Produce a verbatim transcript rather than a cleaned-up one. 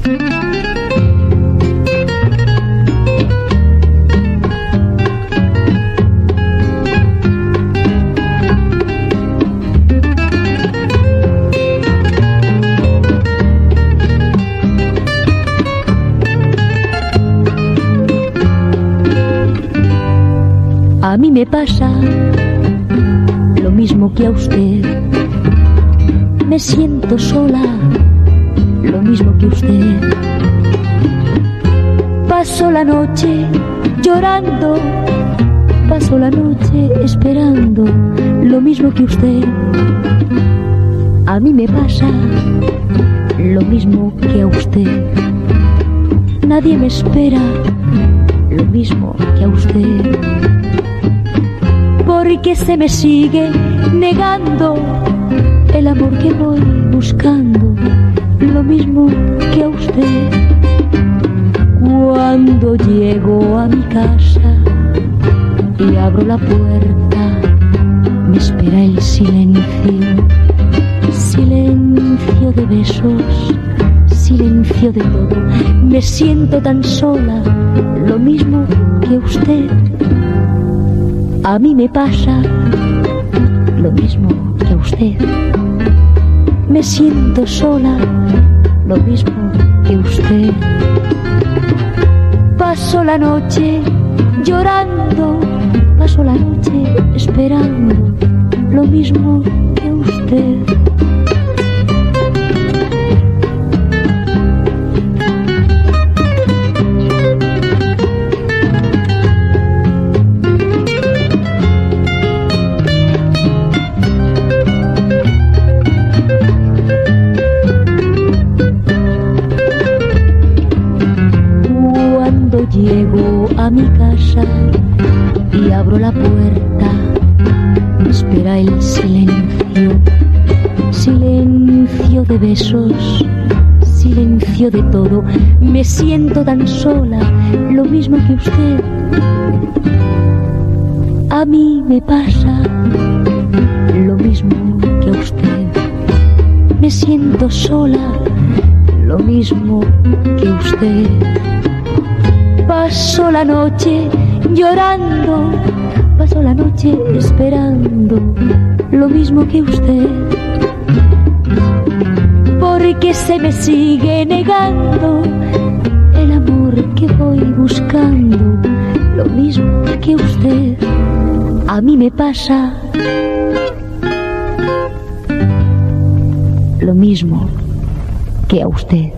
A mí me pasa lo mismo que a usted. Me siento sola, lo mismo que usted. Paso la noche llorando, paso la noche esperando, lo mismo que usted. A mí me pasa lo mismo que a usted. Nadie me espera, lo mismo que a usted. Porque se me sigue negando el amor que voy buscando, lo mismo que a usted. Cuando llego a mi casa y abro la puerta, me espera el silencio, silencio de besos, silencio de todo. Me siento tan sola, lo mismo que a usted. A mí me pasa lo mismo que a usted. Me siento sola, lo mismo que usted. Paso la noche llorando, paso la noche esperando, lo mismo que usted. Llego a mi casa y abro la puerta, me espera el silencio, silencio de besos, silencio de todo. Me siento tan sola, lo mismo que usted. A mí me pasa lo mismo que a usted. Me siento sola, lo mismo que usted. Paso la noche llorando, paso la noche esperando, lo mismo que usted. Porque se me sigue negando el amor que voy buscando, lo mismo que usted. A mí me pasa lo mismo que a usted.